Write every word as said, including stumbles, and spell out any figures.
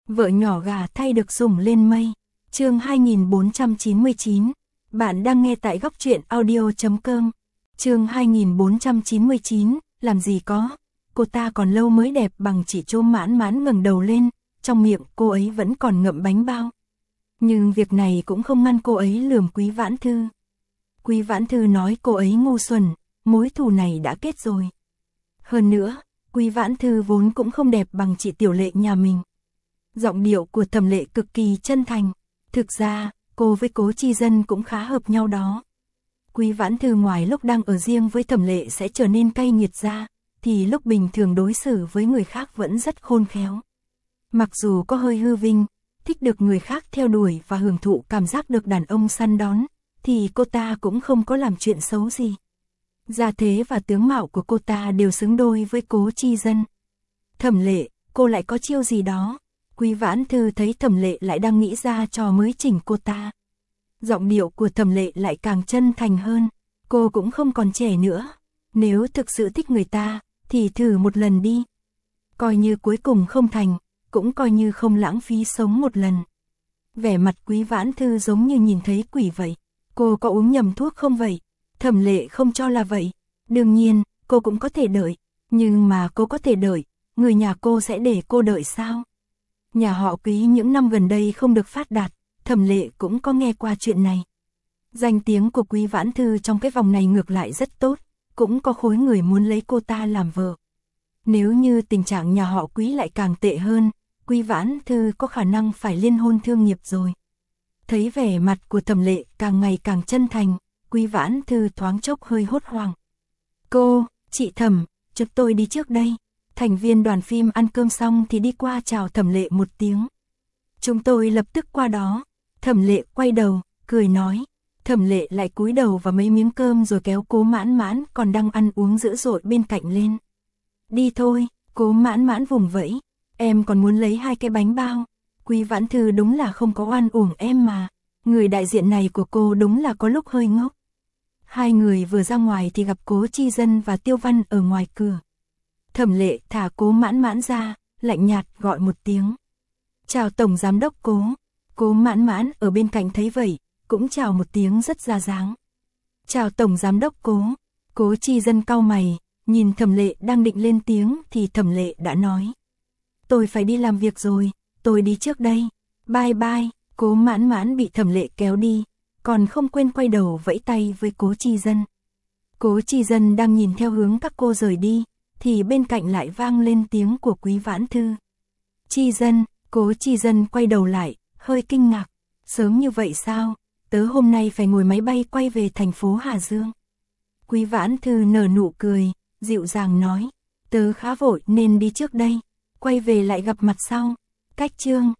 Vợ nhỏ gà thay được sủng lên mây. Chương hai nghìn bốn trăm chín mươi chín. Bạn đang nghe tại góc truyện audio chấm com. Chương hai nghìn bốn trăm chín mươi chín, làm gì có. Cô ta còn lâu mới đẹp bằng chỉ Trôm Mãn Mãn ngẩng đầu lên, trong miệng cô ấy vẫn còn ngậm bánh bao. Nhưng việc này cũng không ngăn cô ấy lườm Quý Vãn Thư. Quý Vãn Thư nói cô ấy ngu xuẩn, mối thù này đã kết rồi. Hơn nữa, Quý Vãn Thư vốn cũng không đẹp bằng chị Tiểu Lệ nhà mình. Giọng điệu của Thẩm Lệ cực kỳ chân thành. Thực ra, cô với Cố Chi Dân cũng khá hợp nhau đó. Quý Vãn Thư ngoài lúc đang ở riêng với Thẩm Lệ sẽ trở nên cay nghiệt ra, thì lúc bình thường đối xử với người khác vẫn rất khôn khéo. Mặc dù có hơi hư vinh, thích được người khác theo đuổi và hưởng thụ cảm giác được đàn ông săn đón, thì cô ta cũng không có làm chuyện xấu gì. Gia thế và tướng mạo của cô ta đều xứng đôi với Cố Chi Dân. Thẩm Lệ, cô lại có chiêu gì đó? Quý Vãn Thư thấy Thẩm Lệ lại đang nghĩ ra trò mới chỉnh cô ta. Giọng điệu của Thẩm Lệ lại càng chân thành hơn. Cô cũng không còn trẻ nữa. Nếu thực sự thích người ta, thì thử một lần đi. Coi như cuối cùng không thành, cũng coi như không lãng phí sống một lần. Vẻ mặt Quý Vãn Thư giống như nhìn thấy quỷ vậy. Cô có uống nhầm thuốc không vậy? Thẩm Lệ không cho là vậy. Đương nhiên, cô cũng có thể đợi. Nhưng mà cô có thể đợi, người nhà cô sẽ để cô đợi sao? Nhà họ Quý những năm gần đây không được phát đạt, Thẩm Lệ cũng có nghe qua chuyện này. Danh tiếng của Quý Vãn Thư trong cái vòng này ngược lại rất tốt, cũng có khối người muốn lấy cô ta làm vợ. Nếu như tình trạng nhà họ Quý lại càng tệ hơn, Quý Vãn Thư có khả năng phải liên hôn thương nghiệp rồi. Thấy vẻ mặt của Thẩm Lệ càng ngày càng chân thành, Quý Vãn Thư thoáng chốc hơi hốt hoảng. Cô, chị Thẩm, chúng tôi đi trước đây. Thành viên đoàn phim ăn cơm xong thì đi qua chào Thẩm Lệ một tiếng. Chúng tôi lập tức qua đó. Thẩm Lệ quay đầu, cười nói. Thẩm Lệ lại cúi đầu vào mấy miếng cơm rồi kéo Cố Mãn Mãn còn đang ăn uống dữ dội bên cạnh lên. Đi thôi, Cố Mãn Mãn vùng vẫy. Em còn muốn lấy hai cái bánh bao. Quý Vãn Thư đúng là không có oan uổng em mà. Người đại diện này của cô đúng là có lúc hơi ngốc. Hai người vừa ra ngoài thì gặp Cố Chi Dân và Tiêu Văn ở ngoài cửa. Thẩm Lệ thả Cố Mãn Mãn ra, lạnh nhạt gọi một tiếng. Chào Tổng Giám đốc Cố. Cố Mãn Mãn ở bên cạnh thấy vậy, cũng chào một tiếng rất ra dáng. Chào Tổng Giám đốc Cố. Cố Chi Dân cau mày, nhìn Thẩm Lệ đang định lên tiếng thì Thẩm Lệ đã nói. Tôi phải đi làm việc rồi, tôi đi trước đây. Bye bye. Cố Mãn Mãn bị Thẩm Lệ kéo đi, còn không quên quay đầu vẫy tay với Cố Chi Dân. Cố Chi Dân đang nhìn theo hướng các cô rời đi, thì bên cạnh lại vang lên tiếng của Quý Vãn Thư. Chi Dân. Cố Chi Dân quay đầu lại, hơi kinh ngạc. Sớm như vậy sao? Tớ hôm nay phải ngồi máy bay quay về thành phố Hà Dương. Quý Vãn Thư nở nụ cười, dịu dàng nói. Tớ khá vội nên đi trước đây, quay về lại gặp mặt sau. Cách chương.